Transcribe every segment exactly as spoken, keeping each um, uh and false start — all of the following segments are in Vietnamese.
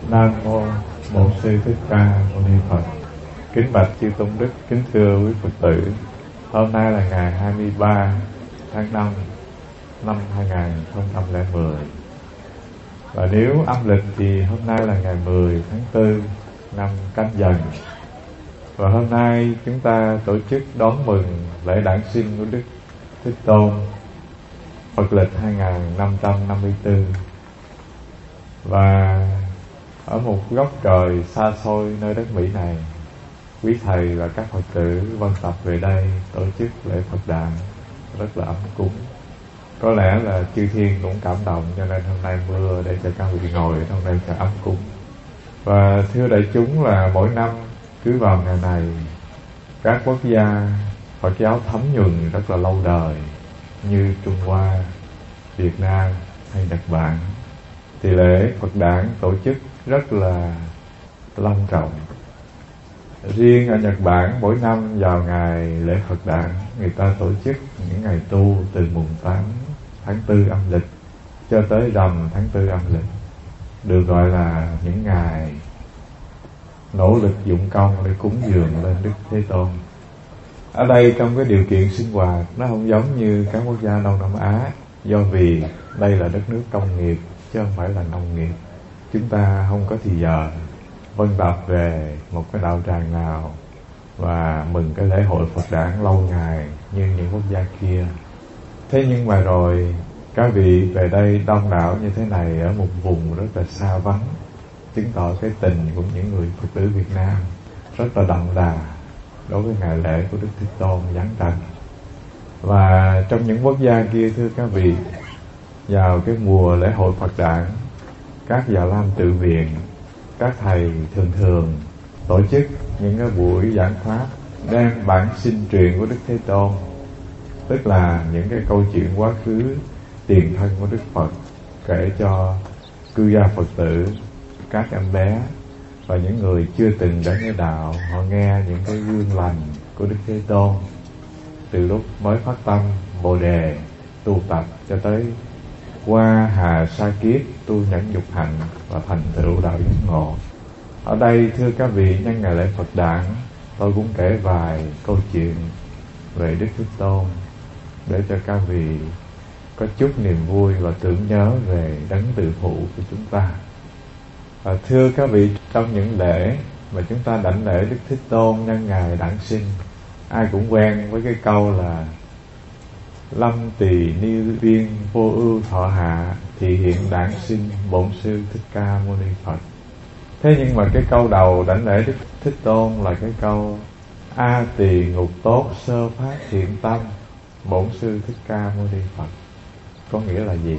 Nam mô Bổn Sư Thích Ca Mâu Ni Phật. Kính bạch chư tôn đức, kính thưa quý Phật tử. Hôm nay là ngày hai mươi ba tháng năm năm hai nghìn không trăm lẻ mười. Và nếu âm lịch thì hôm nay là ngày mười tháng tư năm Canh Dần. Và hôm nay chúng ta tổ chức đón mừng lễ đản sinh của Đức Thích Tôn Phật lịch hai nghìn năm trăm năm mươi tư. Và ở một góc trời xa xôi nơi đất Mỹ này, quý thầy và các Phật tử vân tập về đây tổ chức lễ Phật đản rất là ấm cúng. Có lẽ là chư thiên cũng cảm động, cho nên hôm nay mưa để cho các vị ngồi ở trong đây cho ấm cúng. Và thưa đại chúng, là mỗi năm cứ vào ngày này, các quốc gia Phật giáo thấm nhuần rất là lâu đời như Trung Hoa, Việt Nam hay Nhật Bản, thì lễ Phật đản tổ chức rất là long trọng. Riêng ở Nhật Bản, mỗi năm vào ngày lễ Phật đản, người ta tổ chức những ngày tu từ mùng tám tháng tư âm lịch cho tới rằm tháng tư âm lịch, được gọi là những ngày nỗ lực dụng công để cúng dường lên Đức Thế Tôn. Ở đây trong cái điều kiện sinh hoạt nó không giống như các quốc gia Đông Nam Á, do vì đây là đất nước công nghiệp chứ không phải là nông nghiệp. Chúng ta không có thì giờ vân tập về một cái đạo tràng nào và mừng cái lễ hội Phật đản lâu ngày như những quốc gia kia. Thế nhưng mà rồi các vị về đây đông đảo như thế này ở một vùng rất là xa vắng, chứng tỏ cái tình của những người Phật tử Việt Nam rất là đậm đà đối với ngày lễ của Đức Thích Tôn giáng trần. Và trong những quốc gia kia, thưa các vị, vào cái mùa lễ hội Phật đản, các già lam tự viện, các thầy thường thường tổ chức những cái buổi giảng pháp đem bản sinh truyền của Đức Thế Tôn, tức là những cái câu chuyện quá khứ tiền thân của Đức Phật, kể cho cư gia Phật tử, các em bé và những người chưa từng đến với đạo, họ nghe những cái gương lành của Đức Thế Tôn từ lúc mới phát tâm Bồ Đề tu tập cho tới qua hà sa kiếp tu nhẫn nhục hạnh và thành tựu đạo giác ngộ. Ở đây, thưa các vị, nhân ngày lễ Phật đản, tôi cũng kể vài câu chuyện về Đức Thích Tôn để cho các vị có chút niềm vui và tưởng nhớ về đấng từ phụ của chúng ta. Và thưa các vị, trong những lễ mà chúng ta đảnh lễ Đức Thích Tôn nhân ngày đản sinh, ai cũng quen với cái câu là lâm tỳ ni viên vô ưu thọ hạ, thị hiện đản sinh bổn sư Thích Ca Mâu Ni Phật. Thế nhưng mà cái câu đầu đảnh lễ Đức Thích Tôn là cái câu a tỳ ngục tốt sơ phát thiện tâm bổn sư Thích Ca Mâu Ni Phật. Có nghĩa là gì?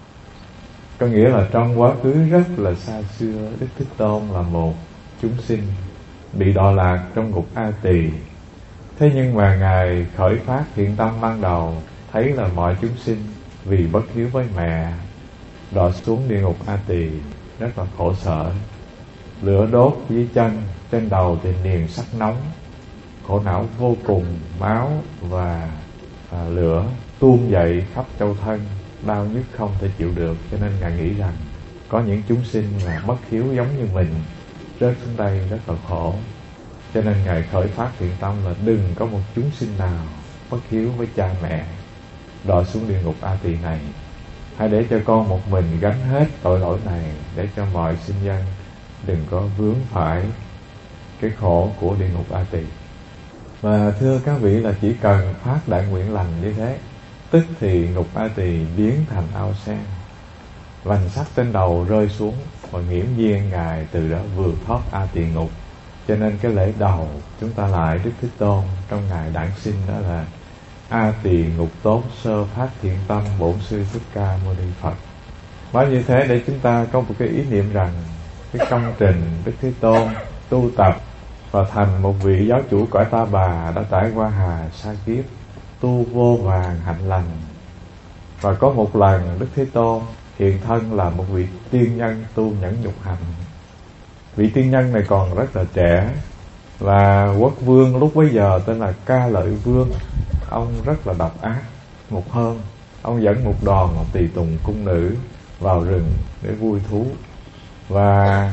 Có nghĩa là trong quá khứ rất là xa xưa, Đức Thích Tôn là một chúng sinh bị đọa lạc trong ngục A Tỳ. Thế nhưng mà Ngài khởi phát thiện tâm ban đầu, thấy là mọi chúng sinh vì bất hiếu với mẹ đọa xuống địa ngục A Tỳ rất là khổ sở. Lửa đốt dưới chân, trên đầu thì niềng sắc nóng, khổ não vô cùng, máu và, và lửa tuôn dậy khắp châu thân, đau nhức không thể chịu được. Cho nên Ngài nghĩ rằng có những chúng sinh là bất hiếu giống như mình rớt xuống đây rất là khổ. Cho nên Ngài khởi phát thiện tâm là đừng có một chúng sinh nào bất hiếu với cha mẹ đọa xuống địa ngục A Tỳ này. Hãy để cho con một mình gánh hết tội lỗi này, để cho mọi sinh dân đừng có vướng phải cái khổ của địa ngục A Tỳ. Và thưa các vị, là chỉ cần phát đại nguyện lành như thế, tức thì ngục A Tỳ biến thành ao sen, vành sắt trên đầu rơi xuống, và nghiễm nhiên Ngài từ đó vượt thoát A Tỳ ngục. Cho nên cái lễ đầu chúng ta lại Đức Thích Tôn trong ngày đản sinh đó là A Tỳ ngục tốt sơ phát thiện tâm bổn sư Thích Ca Mâu Ni Phật. Nói như thế để chúng ta có một cái ý niệm rằng cái công trình Đức Thế Tôn tu tập và thành một vị giáo chủ cõi Ta Bà đã trải qua hà sa kiếp tu vô vàn hạnh lành. Và có một lần Đức Thế Tôn hiện thân là một vị tiên nhân tu nhẫn nhục hạnh. Vị tiên nhân này còn rất là trẻ, là quốc vương lúc bấy giờ tên là Ca Lợi Vương. Ông rất là độc ác. Một hôm ông dẫn một đoàn tùy tùng cung nữ vào rừng để vui thú, và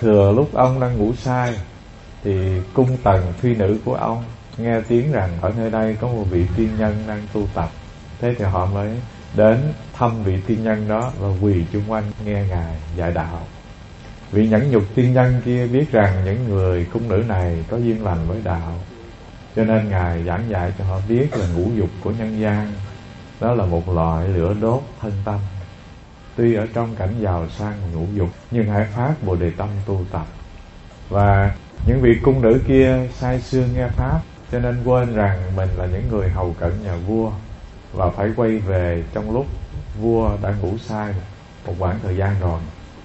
thừa lúc ông đang ngủ say, thì cung tần phi nữ của ông nghe tiếng rằng ở nơi đây có một vị tiên nhân đang tu tập. Thế thì họ mới đến thăm vị tiên nhân đó và quỳ chung quanh nghe ngài dạy đạo. Vị nhẫn nhục tiên nhân kia biết rằng những người cung nữ này có duyên lành với đạo, cho nên ngài giảng dạy cho họ biết là ngũ dục của nhân gian đó là một loại lửa đốt thân tâm. Tuy ở trong cảnh giàu sang ngũ dục, nhưng hãy phát Bồ Đề tâm tu tập. Và những vị cung nữ kia say sưa nghe pháp, cho nên quên rằng mình là những người hầu cận nhà vua, và phải quay về trong lúc vua đã ngủ say một khoảng thời gian rồi.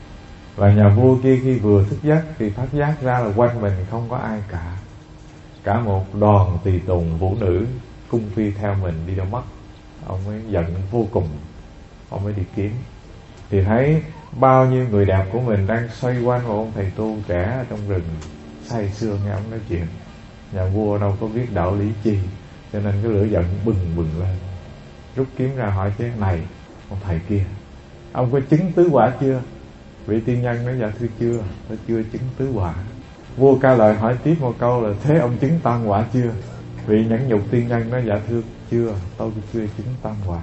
Và nhà vua kia khi vừa thức giấc thì phát giác ra là quanh mình không có ai cả. Cả một đoàn tùy tùng vũ nữ cung phi theo mình đi đâu mất. Ông mới giận vô cùng, ông mới đi kiếm. Thì thấy bao nhiêu người đẹp của mình đang xoay quanh một ông thầy tu trẻ ở trong rừng, say sưa nghe ông nói chuyện. Nhà vua đâu có biết đạo lý chi, cho nên cái lửa giận bừng bừng lên, rút kiếm ra hỏi chứ: này ông thầy kia, ông có chứng tứ quả chưa? Vị tiên nhân nói: dạ thưa chưa, tôi chưa chứng tứ quả. Vua Ca Lợi hỏi tiếp một câu là: thế ông chứng tam quả chưa? Vị nhẫn nhục tiên nhân nói: dạ thưa chưa, tôi chưa chứng tam quả.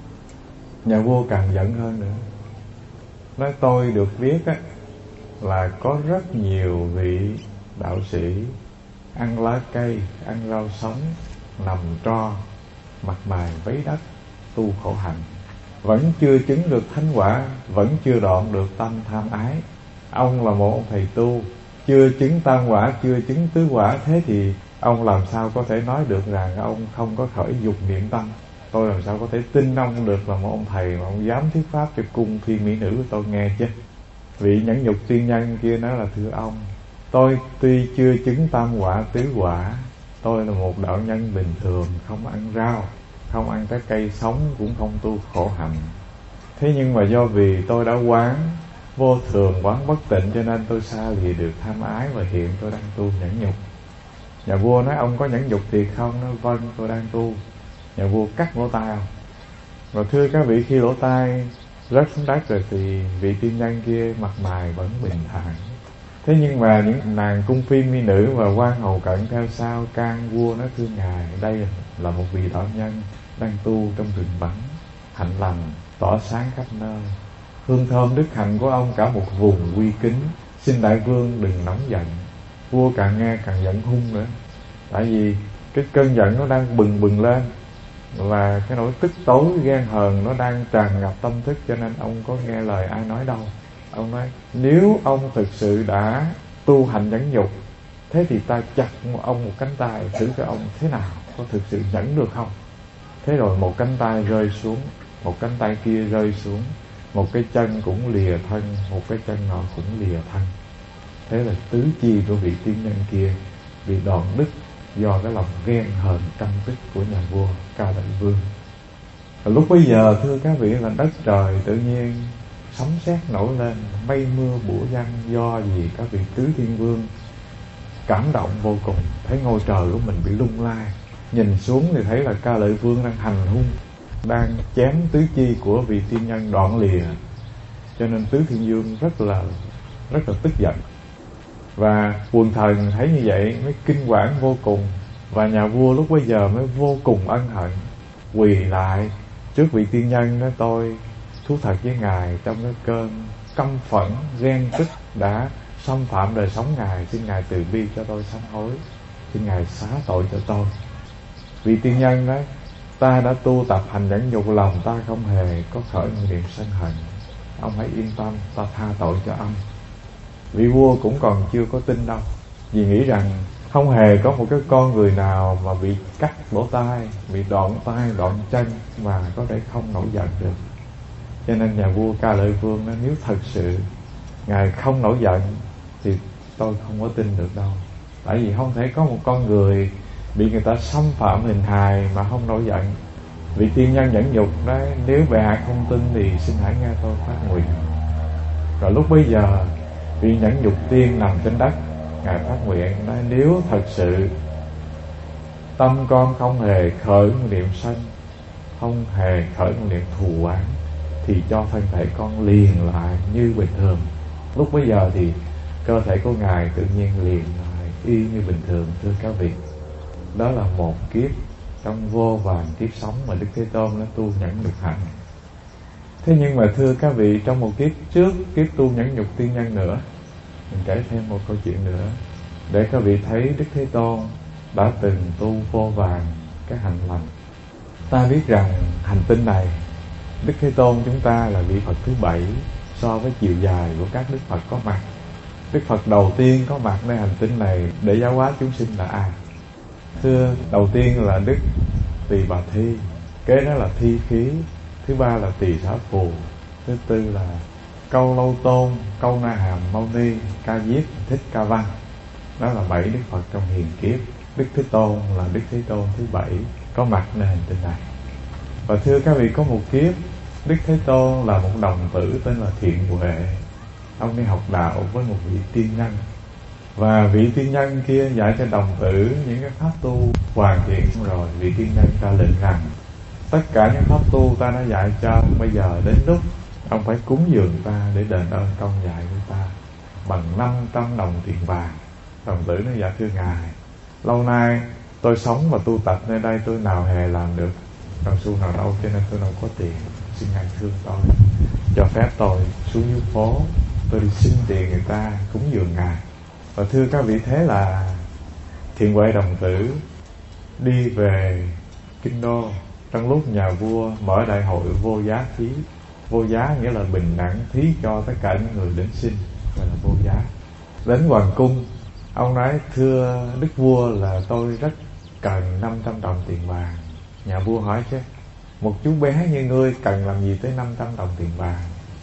Nhà vua càng giận hơn nữa, nói: tôi được biết á, là có rất nhiều vị đạo sĩ ăn lá cây, ăn rau sống, nằm tro, mặt mày vấy đất, tu khổ hạnh, vẫn chưa chứng được thánh quả, vẫn chưa đoạn được tâm tham ái. Ông là một ông thầy tu, chưa chứng tam quả, chưa chứng tứ quả, thế thì ông làm sao có thể nói được rằng ông không có khởi dục niệm tâm? Tôi làm sao có thể tin ông được là một ông thầy mà ông dám thuyết pháp cho cung phi mỹ nữ của tôi nghe chứ? Vị nhẫn nhục tiên nhân kia nói là: thưa ông, tôi tuy chưa chứng tam quả tứ quả, tôi là một đạo nhân bình thường, không ăn rau, không ăn trái cây sống, cũng không tu khổ hạnh. Thế nhưng mà do vì tôi đã quán vô thường, quán bất tịnh, cho nên tôi xa lìa được tham ái, và hiện tôi đang tu nhẫn nhục. Nhà vua nói: ông có nhẫn nhục thiệt không? Nói: vâng, tôi đang tu. Nhà vua cắt lỗ tai ông. Và thưa các vị, khi lỗ tai rớt xuống đất rồi thì vị tiên nhân kia mặt mày vẫn bình thản. Thế nhưng mà những nàng cung phi mỹ nữ và quan hầu cận theo sau can vua nói: thưa ngài, đây là một vị đạo nhân đang tu trong rừng vắng, hạnh lành tỏa sáng khắp nơi. Hương thơm đức hạnh của ông cả một vùng uy kính, xin đại vương đừng nóng giận. Vua càng nghe càng giận hung nữa, tại vì cái cơn giận nó đang bừng bừng lên, và cái nỗi tức tối ghen hờn nó đang tràn ngập tâm thức, cho nên ông có nghe lời ai nói đâu. Ông nói: nếu ông thực sự đã tu hành nhẫn nhục, thế thì ta chặt ông một cánh tay thử cho ông thế nào, có thực sự nhẫn được không? Thế rồi một cánh tay rơi xuống, một cánh tay kia rơi xuống, một cái chân cũng lìa thân, một cái chân nọ cũng lìa thân. Thế là tứ chi của vị tiên nhân kia bị đoạn đứt do cái lòng ghen hờn căm tức của nhà vua Ca Lợi Vương. Và lúc bấy giờ thưa các vị, là đất trời tự nhiên sấm sét nổi lên, mây mưa bủa văng. Do gì các vị tứ thiên vương cảm động vô cùng, thấy ngôi trời của mình bị lung lay, nhìn xuống thì thấy là Ca Lợi Vương đang hành hung, đang chém tứ chi của vị tiên nhân đoạn lìa. Cho nên tứ thiên vương rất là rất là tức giận. Và quần thần thấy như vậy mới kinh quản vô cùng. Và nhà vua lúc bấy giờ mới vô cùng ân hận, quỳ lại trước vị tiên nhân nói: tôi thú thật với ngài, trong cái cơn căm phẫn ghen tức đã xâm phạm đời sống ngài, xin ngài từ bi cho tôi sám hối, xin ngài xá tội cho tôi. Vị tiên nhân nói: ta đã tu tập hành nhẫn nhục, lòng ta không hề có khởi niệm sân hận, ông hãy yên tâm, ta tha tội cho ông. Vị vua cũng còn chưa có tin đâu, vì nghĩ rằng không hề có một cái con người nào mà bị cắt lỗ tai, bị đoạn tay, đoạn chân mà có thể không nổi giận được. Cho nên nhà vua Ca Lợi Vương nói: nếu thật sự ngài không nổi giận thì tôi không có tin được đâu. Tại vì không thể có một con người bị người ta xâm phạm hình hài mà không nổi giận. Vị tiên nhân nhẫn nhục nói: nếu bệ hạ không tin thì xin hãy nghe tôi phát nguyện. Rồi lúc bấy giờ vị nhẫn nhục tiên nằm trên đất, ngài phát nguyện nói: nếu thật sự tâm con không hề khởi niệm sân, không hề khởi niệm thù oán, thì cho thân thể con liền lại như bình thường. Lúc bấy giờ thì cơ thể của Ngài tự nhiên liền lại y như bình thường, thưa các vị. Đó là một kiếp trong vô vàn kiếp sống mà Đức Thế Tôn đã tu nhẫn nhục hạnh. Thế nhưng mà thưa các vị, trong một kiếp trước, kiếp tu nhẫn nhục tiên nhân nữa, mình kể thêm một câu chuyện nữa để các vị thấy Đức Thế Tôn đã từng tu vô vàn cái hạnh lành. Ta biết rằng hành tinh này, Đức Thế Tôn chúng ta là vị Phật thứ bảy so với chiều dài của các Đức Phật có mặt. Đức Phật đầu tiên có mặt nơi hành tinh này để giáo hóa chúng sinh là ai? Thưa, đầu tiên là Đức Tỳ Bà Thi, kế đó là Thi Khí, thứ ba là Tỳ Xá Phù, thứ tư là Câu Lâu Tôn, Câu Na Hàm Mâu Ni, Ca Diếp, Thích Ca Văn. Đó là bảy Đức Phật trong hiền kiếp. Đức Thế Tôn là Đức Thế Tôn thứ bảy có mặt nơi hành tinh này. Và thưa các vị, có một kiếp Đức Thế Tôn là một đồng tử tên là Thiện Huệ. Ông đi học đạo với một vị tiên nhân, và vị tiên nhân kia dạy cho đồng tử những cái pháp tu hoàn thiện. Rồi vị tiên nhân ta lệnh rằng tất cả những pháp tu ta đã dạy cho ông, bây giờ đến lúc ông phải cúng dường ta để đền ơn công dạy của ta bằng năm trăm đồng tiền vàng. Đồng tử nó dạ thưa Ngài, lâu nay tôi sống và tu tập nơi đây, tôi nào hề làm được đồng xu nào đâu, cho nên tôi đâu có tiền. Xin Ngài thương tôi, cho phép tôi xuống dưới phố, tôi đi xin tiền người ta cúng dường Ngài. Và thưa các vị, thế là Thiện Huệ đồng tử đi về Kinh Đô trong lúc nhà vua mở đại hội vô giá thí. Vô giá nghĩa là bình đẳng, thí cho tất cả những người đến xin, gọi là vô giá. Đến hoàng cung, ông nói thưa đức vua là tôi rất cần năm trăm đồng tiền vàng. Nhà vua hỏi chứ, một chú bé như ngươi cần làm gì tới năm trăm đồng tiền vàng?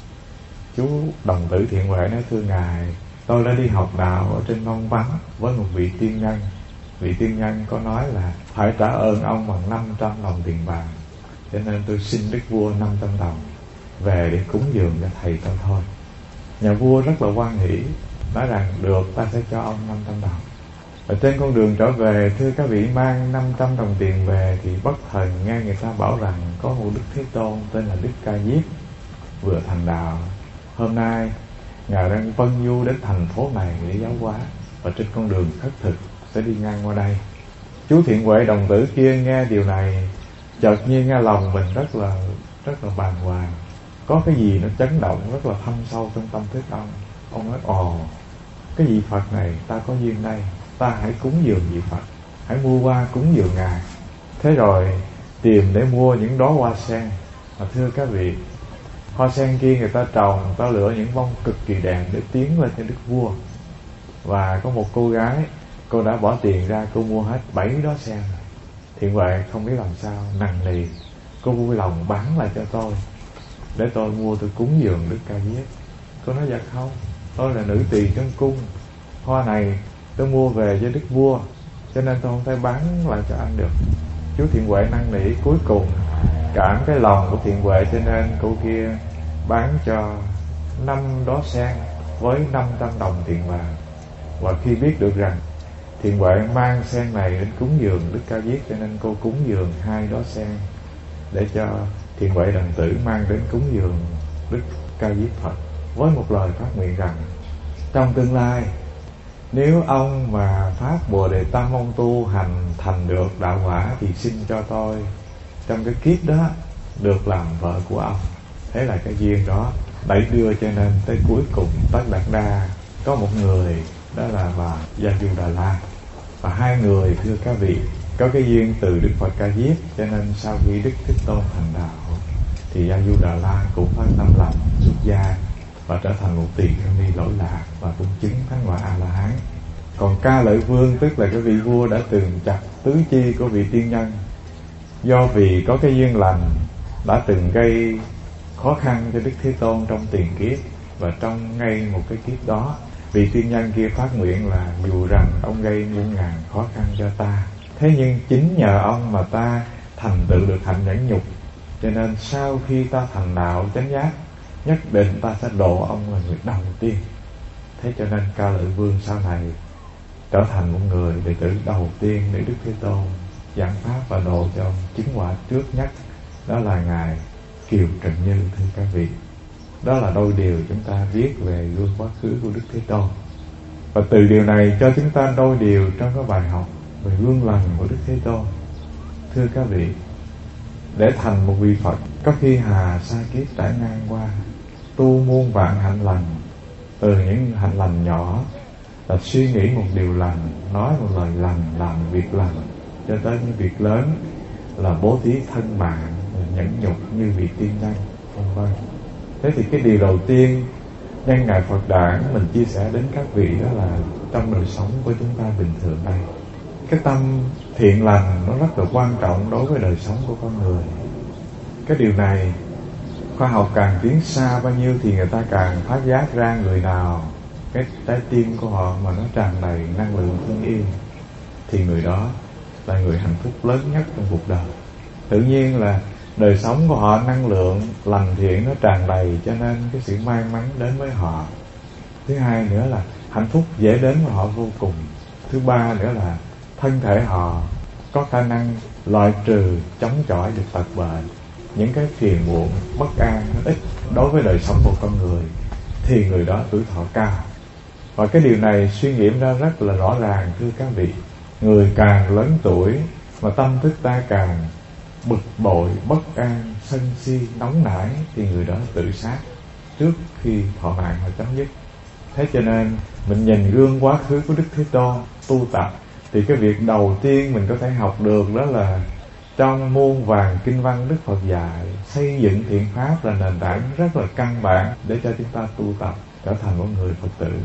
Chú đồng tử Thiện Huệ nói thưa Ngài, tôi đã đi học đạo ở trên non vắng với một vị tiên nhân. Vị tiên nhân có nói là phải trả ơn ông bằng năm trăm đồng tiền vàng, cho nên tôi xin đức vua năm trăm đồng về để cúng dường cho thầy tôi thôi. Nhà vua rất là hoan hỉ, nói rằng được, ta sẽ cho ông năm trăm đồng. Ở trên con đường trở về, thưa các vị, mang năm trăm đồng tiền về thì bất thần nghe người ta bảo rằng có một Đức Thế Tôn tên là Đức Ca Diếp vừa thành đạo. Hôm nay Ngài đang vân du đến thành phố này để giáo hóa, và trên con đường khất thực sẽ đi ngang qua đây. Chú Thiện Huệ đồng tử kia nghe điều này, chợt nhiên nghe lòng mình rất là rất là bàng hoàng, có cái gì nó chấn động rất là thâm sâu trong tâm thức ông. Ông nói ồ, cái vị Phật này ta có duyên đây, ta hãy cúng dường vị Phật, hãy mua hoa cúng dường Ngài. Thế rồi tìm để mua những đóa hoa sen. Mà thưa các vị, hoa sen kia người ta trồng, người ta lựa những bông cực kỳ đẹp để tiến lên cho đức vua. Và có một cô gái, cô đã bỏ tiền ra, cô mua hết bảy đóa sen. Thiện Huệ không biết làm sao, nằng nì, cô vui lòng bán lại cho tôi để tôi mua, tôi cúng dường Đức Ca Diếp. Cô nói dạ không, tôi là nữ tỳ trong cung, hoa này tôi mua về cho đức vua, cho nên tôi không thể bán lại cho anh được. Chú Thiện Huệ năn nỉ, cuối cùng cảm cái lòng của Thiện Huệ, cho nên cô kia bán cho năm đóa sen với năm trăm đồng tiền vàng. Và khi biết được rằng Thiện Huệ mang sen này đến cúng dường Đức Ca Diếp, cho nên cô cúng dường hai đóa sen để cho Thiện Huệ đồng tử mang đến cúng dường Đức Ca Diếp Phật, với một lời phát nguyện rằng trong tương lai nếu ông mà phát Bồ Đề Tâm, ông tu hành thành được đạo quả, thì xin cho tôi trong cái kiếp đó được làm vợ của ông. Thế là cái duyên đó đẩy đưa, cho nên tới cuối cùng Tất Đạt Đa có một người, đó là bà Gia Du Đà La. Và hai người, thưa các vị, có cái duyên từ Đức Phật Ca Diếp, cho nên sau khi Đức Thích Tôn thành đạo thì Gia Du Đà La cũng phát tâm làm xuất gia và trở thành một tỳ kheo ni lỗi lạc, và cũng chứng thánh quả A La Hán. Còn Ca Lợi Vương, tức là cái vị vua đã từng chặt tứ chi của vị tiên nhân, do vì có cái duyên lành đã từng gây khó khăn cho Đức Thế Tôn trong tiền kiếp, và trong ngay một cái kiếp đó, vị tiên nhân kia phát nguyện là dù rằng ông gây muôn ngàn khó khăn cho ta, thế nhưng chính nhờ ông mà ta thành tựu được hạnh nhẫn nhục, cho nên sau khi ta thành đạo chánh giác, nhất định ta sẽ độ ông là người đầu tiên. Thế cho nên Ca Lợi Vương sau này trở thành một người đệ tử đầu tiên để Đức Thế Tôn giảng pháp và độ cho ông chứng quả trước nhất, đó là ngài Kiều Trần Như. Thưa các vị, đó là đôi điều chúng ta viết về gương quá khứ của Đức Thế Tôn. Và từ điều này cho chúng ta đôi điều trong cái bài học về gương lành của Đức Thế Tôn. Thưa các vị, để thành một vị Phật, có khi hà sa kiếp trải ngang qua, tu muôn vạn hạnh lành. Từ những hạnh lành nhỏ là suy nghĩ một điều lành, nói một lời lành, làm việc lành, cho tới những việc lớn là bố thí thân mạng, nhẫn nhục như vị tiên nhân, vân vân. Thế thì cái điều đầu tiên nhân ngày Phật đản mình chia sẻ đến các vị đó là trong đời sống của chúng ta bình thường đây, cái tâm thiện lành nó rất là quan trọng đối với đời sống của con người. Cái điều này khoa học càng tiến xa bao nhiêu thì người ta càng phát giác ra người nào cái trái tim của họ mà nó tràn đầy năng lượng thương yêu thì người đó là người hạnh phúc lớn nhất trong cuộc đời. Tự nhiên là đời sống của họ năng lượng lành thiện nó tràn đầy, cho nên cái sự may mắn đến với họ. Thứ hai nữa là hạnh phúc dễ đến với họ vô cùng. Thứ ba nữa là thân thể họ có khả năng loại trừ, chống chọi được tật bệnh. Những cái phiền muộn, bất an nó ít đối với đời sống của con người thì người đó tuổi thọ cao. Và cái điều này suy nghiệm ra rất là rõ ràng, thưa các vị. Người càng lớn tuổi mà tâm thức ta càng bực bội, bất an, sân si, nóng nảy thì người đó tự sát trước khi thọ mạng họ chấm dứt. Thế cho nên mình nhìn gương quá khứ của Đức Thế Tôn tu tập thì cái việc đầu tiên mình có thể học được đó là trong muôn vàn kinh văn Đức Phật dạy xây dựng thiện pháp là nền tảng rất là căn bản để cho chúng ta tu tập trở thành một người Phật tử.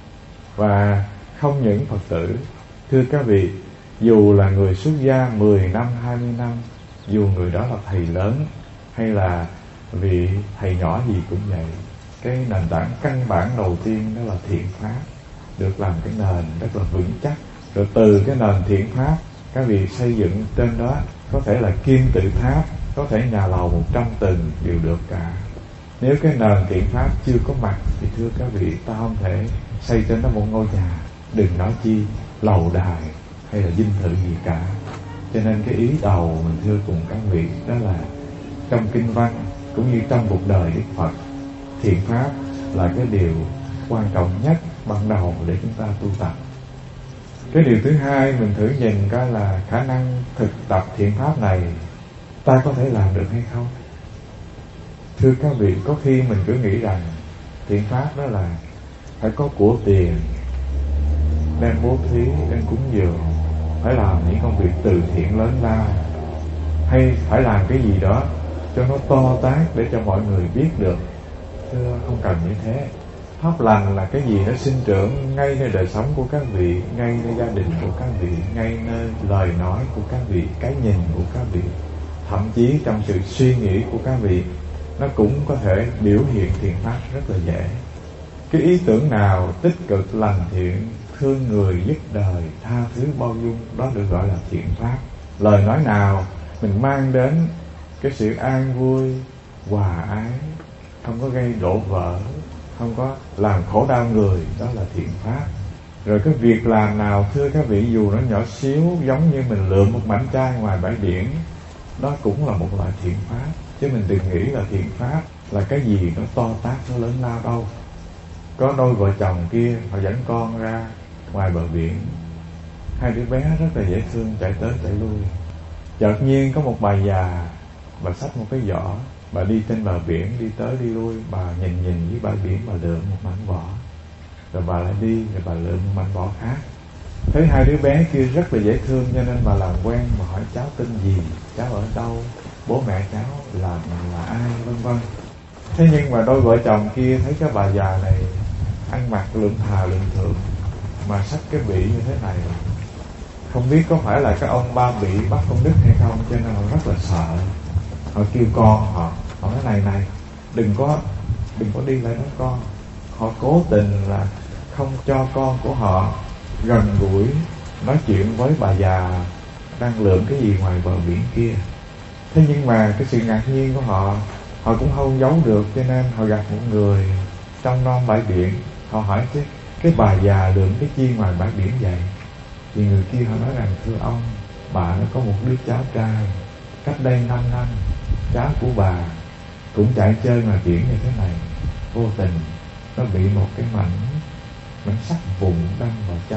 Và không những Phật tử, thưa các vị, dù là người xuất gia mười năm, hai mươi năm, dù người đó là thầy lớn hay là vị thầy nhỏ gì cũng vậy, cái nền tảng căn bản đầu tiên đó là thiện pháp được làm cái nền rất là vững chắc. Rồi từ cái nền thiện pháp các vị xây dựng trên đó có thể là kim tự tháp, có thể nhà lầu một trăm tầng đều được cả. Nếu cái nền thiện pháp chưa có mặt thì thưa các vị, ta không thể xây trên đó một ngôi nhà, đừng nói chi lầu đài hay là dinh thự gì cả. Cho nên cái ý đầu mình thưa cùng các vị đó là trong kinh văn cũng như trong cuộc đời Đức Phật, thiện pháp là cái điều quan trọng nhất ban đầu để chúng ta tu tập. Cái điều thứ hai mình thử nhìn coi là khả năng thực tập thiện pháp này ta có thể làm được hay không. Thưa các vị, có khi mình cứ nghĩ rằng thiện pháp đó là phải có của tiền, đem bố thí, đem cúng dường, phải làm những công việc từ thiện lớn lao, hay phải làm cái gì đó cho nó to tát để cho mọi người biết được. Thưa, không cần như thế. Pháp lành là cái gì nó sinh trưởng ngay nơi đời sống của các vị, ngay nơi gia đình của các vị, ngay nơi lời nói của các vị, cái nhìn của các vị, thậm chí trong sự suy nghĩ của các vị, nó cũng có thể biểu hiện thiện pháp rất là dễ. Cái ý tưởng nào tích cực, lành thiện, thương người, giúp đời, tha thứ, bao dung, đó được gọi là thiện pháp. Lời nói nào mình mang đến cái sự an vui, hòa ái, không có gây đổ vỡ, không có làm khổ đau người, đó là thiện pháp. Rồi cái việc làm nào thưa các vị, dù nó nhỏ xíu, giống như mình lượm một mảnh chai ngoài bãi biển, đó cũng là một loại thiện pháp. Chứ mình đừng nghĩ là thiện pháp là cái gì nó to tát, nó lớn lao đâu. Có đôi vợ chồng kia họ dẫn con ra ngoài bờ biển, hai đứa bé rất là dễ thương chạy tới chạy lui. Chợt nhiên có một bà già, bà xách một cái giỏ, bà đi trên bờ biển, đi tới đi lui, bà nhìn nhìn với bãi biển, bà lượm một mảnh vỏ, rồi bà lại đi, rồi bà lượm một mảnh vỏ khác. Thấy hai đứa bé kia rất là dễ thương, cho nên bà làm quen, bà hỏi cháu tên gì, cháu ở đâu, bố mẹ cháu là là ai, vân vân. Thế nhưng mà đôi vợ chồng kia thấy cái bà già này ăn mặc lượm thà lượm thượng mà xách cái bị như thế này, không biết có phải là cái ông ba bị bắt công đức hay không, cho nên họ rất là sợ. Họ kêu con họ, họ nói này này, đừng có đừng có đi lại đó con. Họ cố tình là không cho con của họ gần gũi nói chuyện với bà già đang lượm cái gì ngoài bờ biển kia. Thế nhưng mà cái sự ngạc nhiên của họ, họ cũng không giấu được, cho nên họ gặp một người trong non bãi biển. Họ hỏi chứ cái bà già lượm cái chi ngoài bãi biển vậy? Thì người kia họ nói rằng thưa ông, bà nó có một đứa cháu trai, cách đây năm năm cháu của bà cũng chạy chơi ngoài biển như thế này, vô tình nó bị một cái mảnh mảnh sắt vụn đâm vào chân.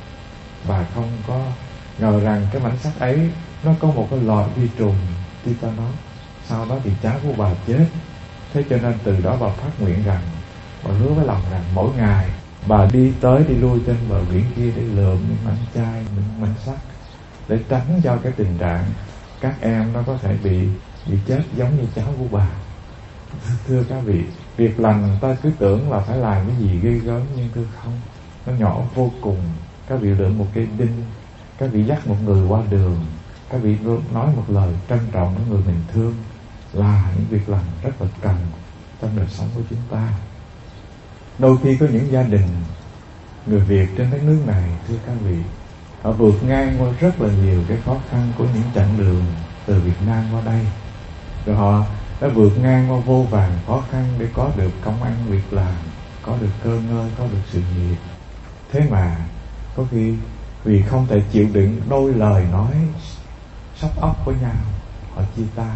Bà không có ngờ rằng cái mảnh sắt ấy nó có một cái loại vi trùng titanus. Sau đó thì cháu của bà chết. Thế cho nên từ đó bà phát nguyện rằng, bà hứa với lòng rằng mỗi ngày bà đi tới đi lui trên bờ biển kia để lượm những mảnh chai, những mảnh sắt, để tránh cho cái tình trạng các em nó có thể bị bị chết giống như cháu của bà. Thưa các vị, việc lành ta cứ tưởng là phải làm cái gì ghê gớm, nhưng thưa không, nó nhỏ vô cùng. Các vị lượm một cây đinh, các vị dắt một người qua đường, các vị nói một lời trân trọng với người mình thương, là những việc lành rất là cần trong đời sống của chúng ta. Đôi khi có những gia đình người Việt trên đất nước này, thưa các vị, họ vượt ngang qua rất là nhiều cái khó khăn của những chặng đường từ Việt Nam qua đây, rồi họ đã vượt ngang qua vô vàn khó khăn để có được công ăn việc làm, có được cơ ngơi, có được sự nghiệp. Thế mà có khi vì không thể chịu đựng đôi lời nói sóc óc với nhau, họ chia tay.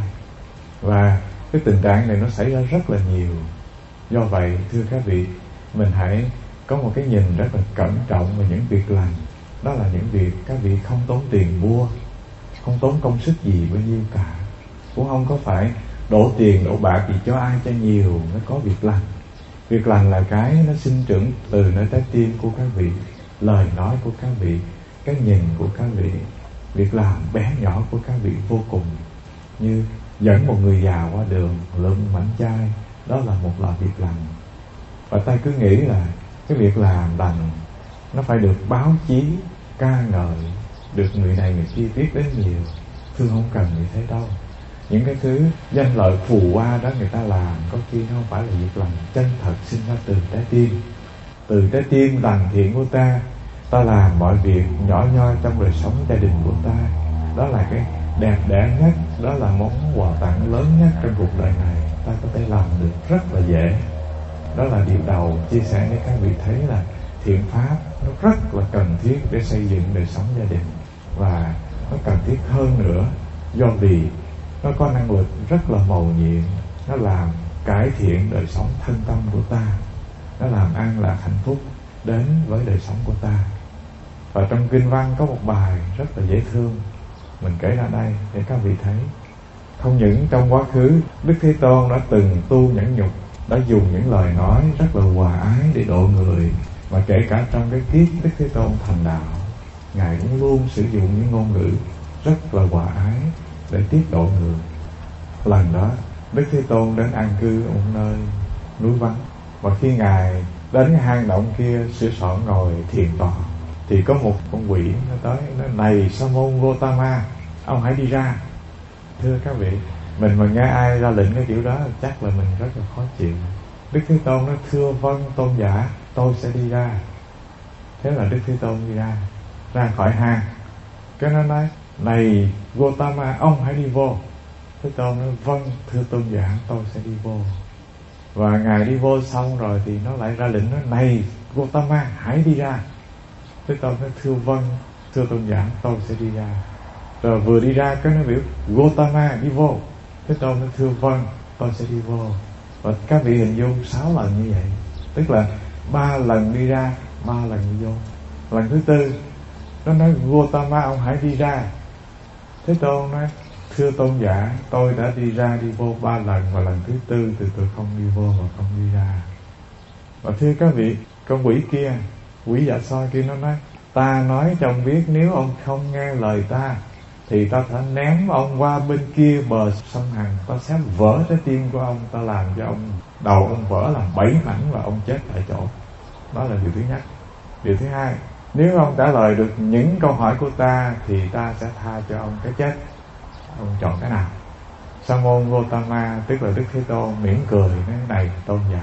Và cái tình trạng này nó xảy ra rất là nhiều. Do vậy, thưa các vị, mình hãy có một cái nhìn rất là cẩn trọng về những việc lành. Đó là những việc các vị không tốn tiền mua, không tốn công sức gì bao nhiêu cả, cũng không có phải đổ tiền đổ bạc gì cho ai cho nhiều mới có việc lành. Việc lành là cái nó sinh trưởng từ nơi trái tim của các vị, lời nói của các vị, cái nhìn của các vị, việc làm bé nhỏ của các vị vô cùng. Như dẫn một người già qua đường lượm mảnh chai, đó là một loại việc lành. Và ta cứ nghĩ là cái việc làm lành nó phải được báo chí ca ngợi, được người này người kia biết đến nhiều. Thưa không cần như thế đâu. Những cái thứ danh lợi phù hoa đó người ta làm, có khi nó không phải là việc lành chân thật sinh ra từ trái tim. Từ trái tim lành thiện của ta, ta làm mọi việc nhỏ nhoi trong đời sống gia đình của ta. Đó là cái đẹp đẽ nhất, đó là món quà tặng lớn nhất trong cuộc đời này. Ta có thể làm được rất là dễ. Đó là điều đầu chia sẻ với các vị thấy là thiện pháp nó rất là cần thiết để xây dựng đời sống gia đình. Và nó cần thiết hơn nữa do vì nó có năng lực rất là mầu nhiệm. Nó làm cải thiện đời sống thân tâm của ta, nó làm an lạc hạnh phúc đến với đời sống của ta. Và trong kinh văn có một bài rất là dễ thương, mình kể ra đây để các vị thấy. Không những trong quá khứ Đức Thế Tôn đã từng tu nhẫn nhục, đã dùng những lời nói rất là hòa ái để độ người, mà kể cả trong cái kiếp Đức Thế Tôn thành đạo, Ngài cũng luôn sử dụng những ngôn ngữ rất là hòa ái để tiếp độ người. Lần đó Đức Thế Tôn đến an cư ở một nơi núi vắng, và khi Ngài đến cái hang động kia sửa soạn ngồi thiền tọa, thì có một con quỷ nó tới, nó: "Này Sa môn Gotama, ông hãy đi ra." Thưa các vị, mình mà nghe ai ra lệnh cái kiểu đó chắc là mình rất là khó chịu. Đức Thế Tôn nói: "Thưa vâng tôn giả, tôi sẽ đi ra." Thế là Đức Thế Tôn đi ra, ra khỏi hang. Cái nó nói: "Này Gotama, ông hãy đi vô." Thế Tôn nói: "Vâng thưa tôn giả, tôi sẽ đi vô." Và Ngài đi vô xong rồi thì nó lại ra lệnh nói: "Này Gotama, hãy đi ra." Thế Tôn nói: "Thưa vâng thưa tôn giả, tôi sẽ đi ra." Rồi vừa đi ra cái nó biểu: "Gotama đi vô." Thế Tôn nói: "Thưa vâng, tôi sẽ đi vô." Và các vị hình dung sáu lần như vậy, tức là ba lần đi ra, ba lần đi vô. Lần thứ tư nó nói: "Gotama, ông hãy đi ra." Thế Tôn nói: "Thưa tôn giả, tôi đã đi ra đi vô ba lần, và lần thứ tư thì tôi không đi vô và không đi ra." Và thưa các vị, con quỷ kia, quỷ dạ soi kia nó nói: "Ta nói cho ông biết, nếu ông không nghe lời ta thì ta sẽ ném ông qua bên kia bờ sông Hằng, ta sẽ vỡ trái tim của ông, ta làm cho ông đầu ông vỡ làm bảy mảnh và ông chết tại chỗ." Đó là điều thứ nhất. Điều thứ hai, nếu ông trả lời được những câu hỏi của ta thì ta sẽ tha cho ông cái chết. Ông chọn cái nào? Sa môn Gotama, tức là Đức Thế Tôn, mỉm cười nói: "Này tôn giả,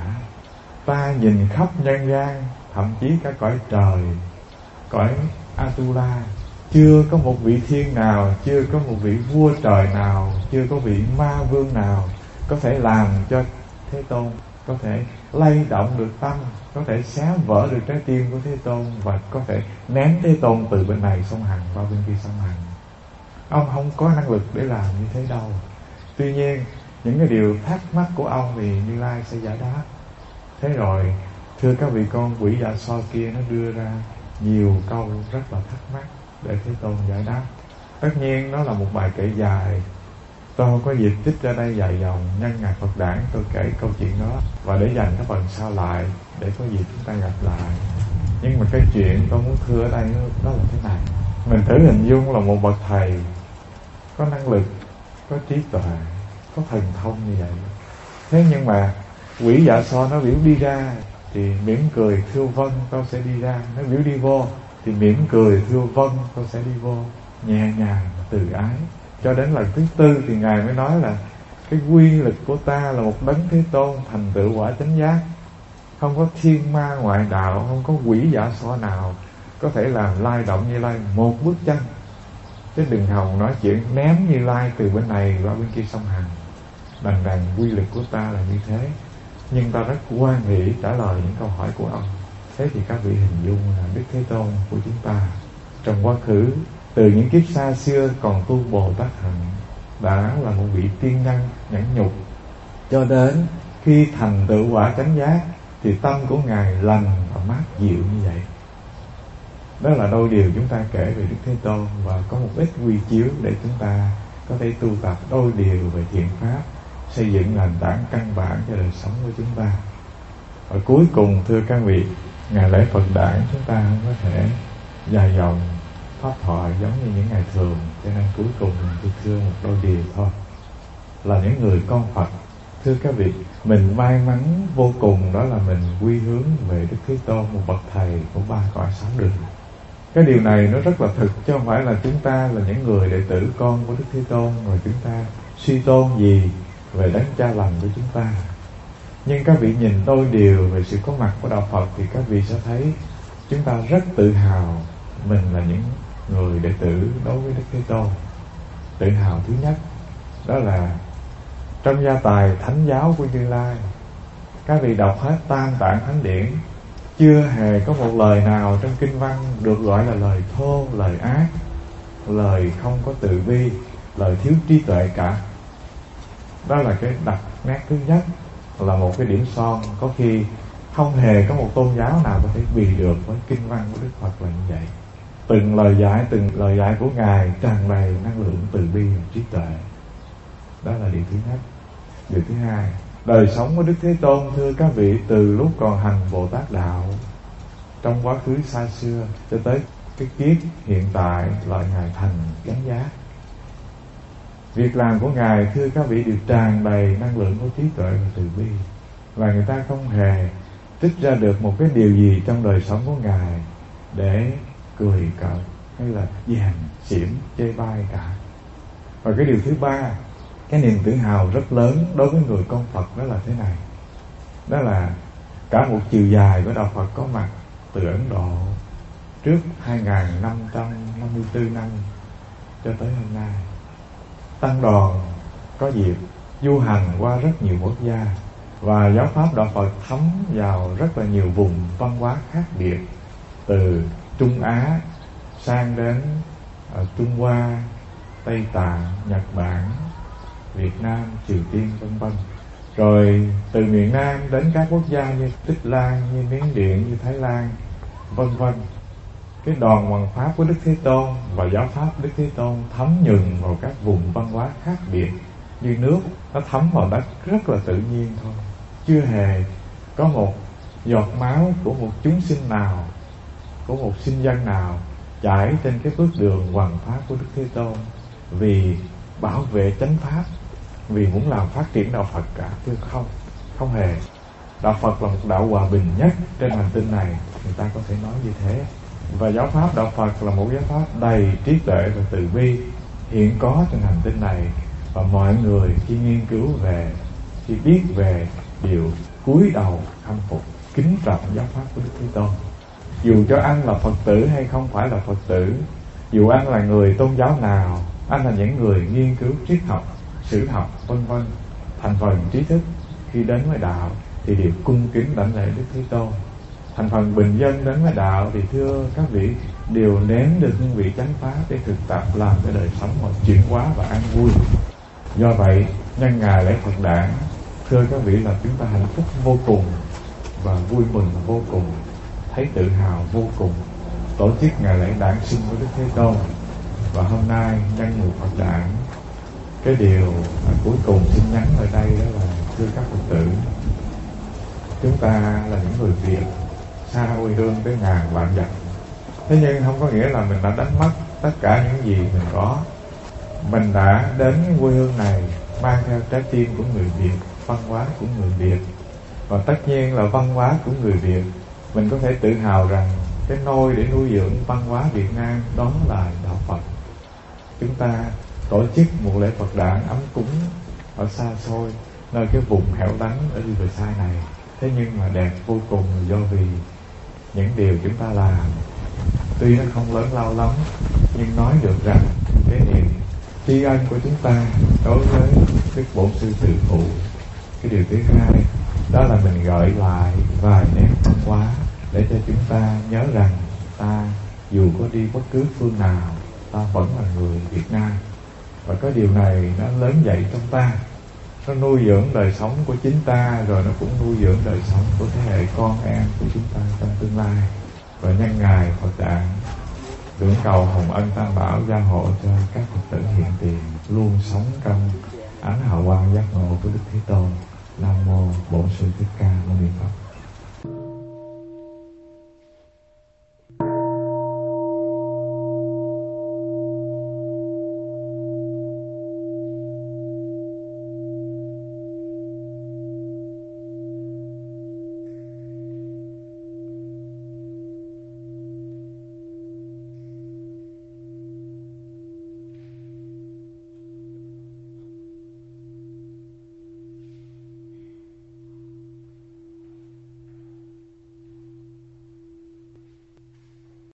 ta nhìn khắp nhân gian, thậm chí cả cõi trời, cõi Atula, chưa có một vị thiên nào, chưa có một vị vua trời nào, chưa có vị ma vương nào có thể làm cho Thế Tôn có thể lay động được tâm, có thể xé vỡ được trái tim của Thế Tôn, và có thể ném Thế Tôn từ bên này sông Hằng qua bên kia sông Hằng. Ông không có năng lực để làm như thế đâu. Tuy nhiên những cái điều thắc mắc của ông thì Như Lai sẽ giải đáp. Thế rồi Thưa các vị, con quỷ Dạ So kia nó đưa ra nhiều câu rất là thắc mắc để Thế Tôn giải đáp. Tất nhiên nó là một bài kể dài, tôi không có dịp trích ra đây dài dòng. Nhân ngày Phật đản tôi kể câu chuyện đó, và để dành cái phần sau lại để có dịp chúng ta gặp lại. Nhưng mà cái chuyện tôi muốn thưa ở đây đó là thế này. Mình thử hình dung là một bậc thầy có năng lực, có trí tuệ, có thần thông như vậy. Thế nhưng mà quỷ Dạ So nó biểu đi ra thì mỉm cười thưa vâng, tôi sẽ đi ra. Nó biểu đi vô thì mỉm cười thưa vâng, tôi sẽ đi vô. Nhẹ nhàng, từ ái. Cho đến lần thứ tư thì Ngài mới nói là cái quy lực của ta là một đấng Thế Tôn thành tựu quả chánh giác. Không có thiên ma ngoại đạo, không có quỷ Dạ So nào có thể làm lai động Như Lai một bước chân. Chứ đừng hòng nói chuyện ném Như Lai từ bên này qua bên kia sông Hằng. Đằng rằng quy lực của ta là như thế. Nhưng ta rất hoan hỷ trả lời những câu hỏi của ông. Thế thì các vị hình dung là Đức Thế Tôn của chúng ta trong quá khứ, từ những kiếp xa xưa còn tu Bồ Tát Hạnh, đã là một vị tiên nhân nhẫn nhục, cho đến khi thành tựu quả chánh giác thì tâm của Ngài lành và mát dịu như vậy. Đó là đôi điều chúng ta kể về Đức Thế Tôn, và có một ít quy chiếu để chúng ta có thể tu tập đôi điều về thiện pháp, xây dựng nền tảng căn bản cho đời sống của chúng ta. Và cuối cùng thưa các vị, ngày lễ Phật đản chúng ta không có thể dài dòng pháp thoại giống như những ngày thường, cho nên cuối cùng tôi thưa một đôi điều thôi. Là những người con Phật, thưa các vị, mình may mắn vô cùng, đó là mình quy hướng về Đức Thế Tôn, một bậc thầy của ba cõi sáu đường. Cái điều này nó rất là thực, chứ không phải là chúng ta là những người đệ tử con của Đức Thế Tôn rồi chúng ta suy tôn gì về đấng cha lành của chúng ta. Nhưng các vị nhìn đôi điều về sự có mặt của đạo Phật thì các vị sẽ thấy chúng ta rất tự hào mình là những người đệ tử đối với Đức Thế Tôn. Tự hào thứ nhất đó là trong gia tài thánh giáo của Như Lai, các vị đọc hết Tam Tạng Thánh Điển, chưa hề có một lời nào trong kinh văn được gọi là lời thô, lời ác, lời không có từ bi, lời thiếu trí tuệ cả. Đó là cái đặc nét thứ nhất, là một cái điểm son. Có khi không hề có một tôn giáo nào có thể bì được với kinh văn của Đức Phật là như vậy. Từng lời dạy, từng lời dạy của Ngài tràn đầy năng lượng từ bi và trí tuệ. Đó là điều thứ nhất. Điều thứ hai, đời sống của Đức Thế Tôn, thưa các vị, từ lúc còn hành Bồ Tát Đạo trong quá khứ xa xưa cho tới cái kiếp hiện tại là Ngài thành chánh giác. Việc làm của Ngài, thưa các vị, đều tràn đầy năng lượng của trí tuệ và từ bi. Và người ta không hề trích ra được một cái điều gì trong đời sống của Ngài để cười cợt hay là dàn xỉm chê bai cả. Và cái điều thứ ba, cái niềm tự hào rất lớn đối với người con Phật đó là thế này. Đó là cả một chiều dài của đạo Phật có mặt từ Ấn Độ trước hai nghìn năm trăm năm mươi tư năm cho tới hôm nay. Tăng đoàn có dịp du hành qua rất nhiều quốc gia, và giáo pháp đạo Phật thấm vào rất là nhiều vùng văn hóa khác biệt, từ Trung Á sang đến uh, Trung Hoa, Tây Tạng, Nhật Bản, Việt Nam, Triều Tiên, vân vân. Rồi từ miền Nam đến các quốc gia như Tích Lan, như Miến Điện, như Thái Lan, vân vân. Cái đoàn hoằng pháp của Đức Thế Tôn và giáo pháp Đức Thế Tôn thấm nhuần vào các vùng văn hóa khác biệt, như nước nó thấm vào đất rất là tự nhiên thôi. Chưa hề có một giọt máu của một chúng sinh nào, của một sinh dân nào chảy trên cái bước đường hoằng pháp của Đức Thế Tôn vì bảo vệ chánh pháp, vì muốn làm phát triển đạo Phật cả. Chứ không, không hề. Đạo Phật là một đạo hòa bình nhất trên hành tinh này, người ta có thể nói như thế. Và giáo pháp đạo Phật là một giáo pháp đầy trí tuệ và từ bi hiện có trên hành tinh này. Và mọi người khi nghiên cứu về, khi biết về, đều cúi đầu khâm phục, kính trọng giáo pháp của Đức Thế Tôn. Dù cho anh là Phật tử hay không phải là Phật tử, dù anh là người tôn giáo nào, anh là những người nghiên cứu triết học, sử học, vân vân, thành phần trí thức, khi đến với đạo thì đều cung kính đảnh lễ Đức Thế Tôn. Thành phần bình dân đến với đạo thì thưa các vị, đều nếm được hương vị chánh pháp để thực tập làm cái đời sống mà chuyển hóa và an vui. Do vậy, nhân ngày lễ Phật đản, thưa các vị, là chúng ta hạnh phúc vô cùng và vui mừng vô cùng, thấy tự hào vô cùng tổ chức ngày lễ đản sinh của Đức Thế Tôn. Và hôm nay nhân mùa Phật đản, cái điều mà cuối cùng xin nhắn ở đây đó là, thưa các Phật tử, chúng ta là những người Việt xa quê hương tới ngàn vạn dặm. Thế nhưng không có nghĩa là mình đã đánh mất tất cả những gì mình có. Mình đã đến cái quê hương này mang theo trái tim của người Việt, văn hóa của người Việt. Và tất nhiên là văn hóa của người Việt, mình có thể tự hào rằng cái nôi để nuôi dưỡng văn hóa Việt Nam đó là đạo Phật. Chúng ta tổ chức một lễ Phật đản ấm cúng ở xa xôi, nơi cái vùng hẻo lánh ở Riverside này. Thế nhưng mà đẹp vô cùng là do vì những điều chúng ta làm. Tuy nó không lớn lao lắm, nhưng nói được rằng cái niềm tri ân của chúng ta đối với Đức Bổn Sư Từ Phụ. Cái điều thứ hai đó là mình gợi lại vài nét văn hóa để cho chúng ta nhớ rằng ta dù có đi bất cứ phương nào, ta vẫn là người Việt Nam. Và cái điều này nó lớn dậy trong ta, nó nuôi dưỡng đời sống của chính ta, rồi nó cũng nuôi dưỡng đời sống của thế hệ con em của chúng ta trong tương lai. Và nhân ngày Phật đản, tưởng cầu hồng ân Tam Bảo gia hộ cho các Phật tử hiện tiền luôn sống trong ánh hào quang giác ngộ của Đức Thế Tôn. Nam mô Bổn Sư Thích Ca Mâu Ni Phật.